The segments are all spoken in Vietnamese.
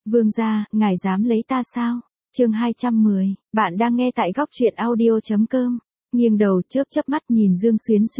Vương gia, ngài dám lấy ta sao? Chương 210, bạn đang nghe tại góc truyện audio.com. Nghiêng đầu chớp mắt nhìn Dương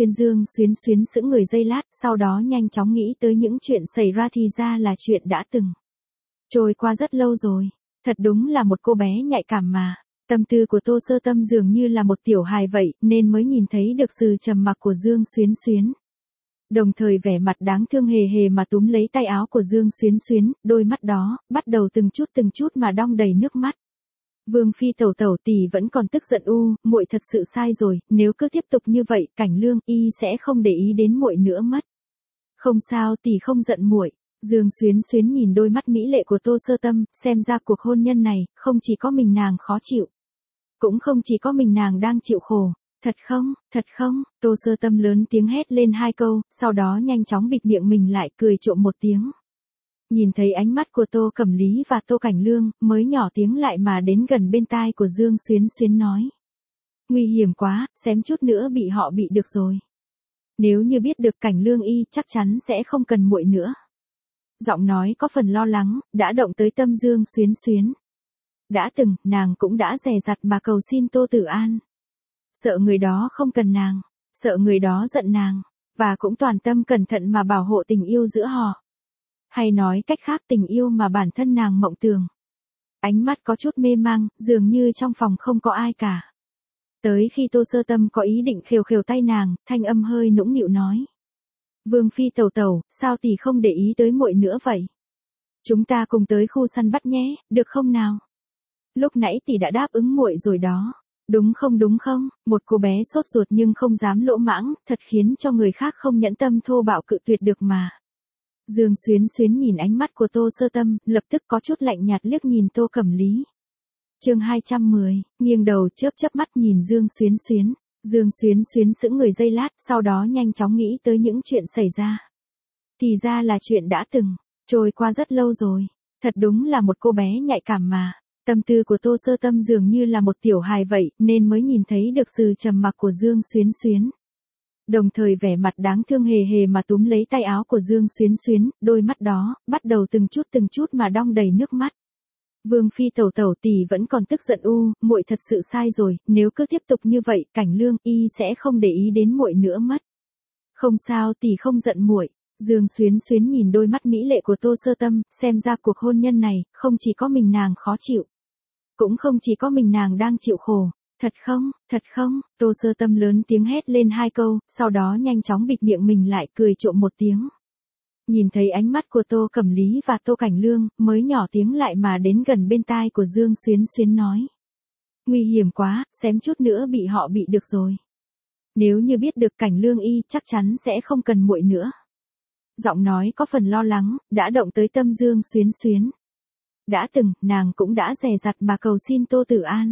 Xuyến sững người giây lát, sau đó nhanh chóng nghĩ tới những chuyện xảy ra thì ra là chuyện đã từng trôi qua rất lâu rồi. Thật đúng là một cô bé nhạy cảm mà. Tâm tư của Tô Sơ Tâm dường như là một tiểu hài vậy, nên mới nhìn thấy được sự trầm mặc của Dương Xuyến. Đồng thời vẻ mặt đáng thương hề hề mà túm lấy tay áo của Dương Xuyến, đôi mắt đó bắt đầu từng chút mà đong đầy nước mắt. Vương phi tẩu tỷ vẫn còn tức giận muội thật sự sai rồi, nếu cứ tiếp tục như vậy, Cảnh Lương y sẽ không để ý đến muội nữa mất. Không sao, tỷ không giận muội. Dương Xuyến nhìn đôi mắt mỹ lệ của Tô Sơ Tâm, xem ra cuộc hôn nhân này không chỉ có mình nàng khó chịu, cũng không chỉ có mình nàng đang chịu khổ. Thật không, Tô Sơ Tâm lớn tiếng hét lên hai câu, sau đó nhanh chóng bịt miệng mình lại, cười trộm một tiếng. Nhìn thấy ánh mắt của Tô Cẩm Lý và Tô Cảnh Lương, mới nhỏ tiếng lại mà đến gần bên tai của Dương Xuyến nói. Nguy hiểm quá, xém chút nữa bị họ bị được rồi. Nếu như biết được Cảnh Lương y chắc chắn sẽ không cần muội nữa. Giọng nói có phần lo lắng, đã động tới tâm Dương Xuyến. Đã từng, nàng cũng đã dè dặt mà cầu xin Tô Tử An. Sợ người đó không cần nàng, sợ người đó giận nàng, và cũng toàn tâm cẩn thận mà bảo hộ tình yêu giữa họ. Hay nói cách khác, tình yêu mà bản thân nàng mộng tưởng. Ánh mắt có chút mê mang, dường như trong phòng không có ai cả. Tới khi Tô Sơ Tâm có ý định khều tay nàng, thanh âm hơi nũng nịu nói. Vương phi tẩu, sao tỷ không để ý tới muội nữa vậy? Chúng ta cùng tới khu săn bắt nhé, được không nào? Lúc nãy tỷ đã đáp ứng muội rồi đó. Đúng không? Một cô bé sốt ruột nhưng không dám lỗ mãng, thật khiến cho người khác không nhẫn tâm thô bạo cự tuyệt được mà. Dương Xuyến nhìn ánh mắt của Tô Sơ Tâm, lập tức có chút lạnh nhạt liếc nhìn Tô Cẩm Lý. Chương 210, nghiêng đầu chớp mắt nhìn Dương Xuyến. Dương Xuyến sững người giây lát, sau đó nhanh chóng nghĩ tới những chuyện xảy ra. Thì ra là chuyện đã từng trôi qua rất lâu rồi. Thật đúng là một cô bé nhạy cảm mà. Tâm tư của Tô Sơ Tâm dường như là một tiểu hài vậy, nên mới nhìn thấy được sự trầm mặc của Dương Xuyến. Đồng thời vẻ mặt đáng thương hề hề mà túm lấy tay áo của Dương Xuyến, đôi mắt đó bắt đầu từng chút mà đong đầy nước mắt. Vương phi tẩu tỷ vẫn còn tức giận muội thật sự sai rồi, nếu cứ tiếp tục như vậy, Cảnh Lương y sẽ không để ý đến muội nữa mất. Không sao, tỷ không giận muội. Dương Xuyến nhìn đôi mắt mỹ lệ của Tô Sơ Tâm, xem ra cuộc hôn nhân này không chỉ có mình nàng khó chịu, cũng không chỉ có mình nàng đang chịu khổ. Thật không, Tô Sơ Tâm lớn tiếng hét lên hai câu, sau đó nhanh chóng bịt miệng mình lại, cười trộm một tiếng. Nhìn thấy ánh mắt của Tô Cẩm Lý và Tô Cảnh Lương, mới nhỏ tiếng lại mà đến gần bên tai của Dương Xuyến nói. Nguy hiểm quá, xém chút nữa bị họ bị được rồi. Nếu như biết được Cảnh Lương y chắc chắn sẽ không cần muội nữa. Giọng nói có phần lo lắng, đã động tới tâm Dương Xuyến. Đã từng, nàng cũng đã dè dặt mà cầu xin Tô Tử An.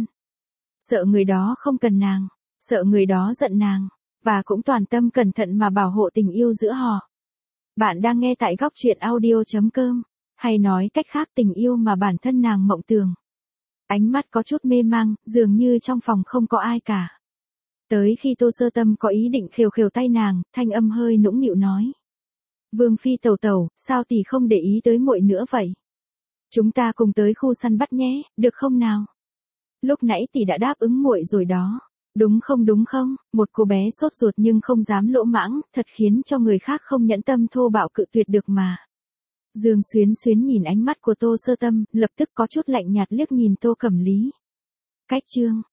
Sợ người đó không cần nàng, sợ người đó giận nàng, và cũng toàn tâm cẩn thận mà bảo hộ tình yêu giữa họ. Bạn đang nghe tại góc truyện audio.com, hay nói cách khác, tình yêu mà bản thân nàng mộng tưởng. Ánh mắt có chút mê mang, dường như trong phòng không có ai cả. Tới khi Tô Sơ Tâm có ý định khều tay nàng, thanh âm hơi nũng nịu nói. Vương phi tẩu, sao tỷ không để ý tới muội nữa vậy? Chúng ta cùng tới khu săn bắt nhé, được không nào? Lúc nãy tỷ đã đáp ứng muội rồi đó. Đúng không? Một cô bé sốt ruột nhưng không dám lỗ mãng, thật khiến cho người khác không nhẫn tâm thô bạo cự tuyệt được mà. Dương Xuyến nhìn ánh mắt của Tô Sơ Tâm, lập tức có chút lạnh nhạt liếc nhìn Tô Cẩm Lý. Cách chương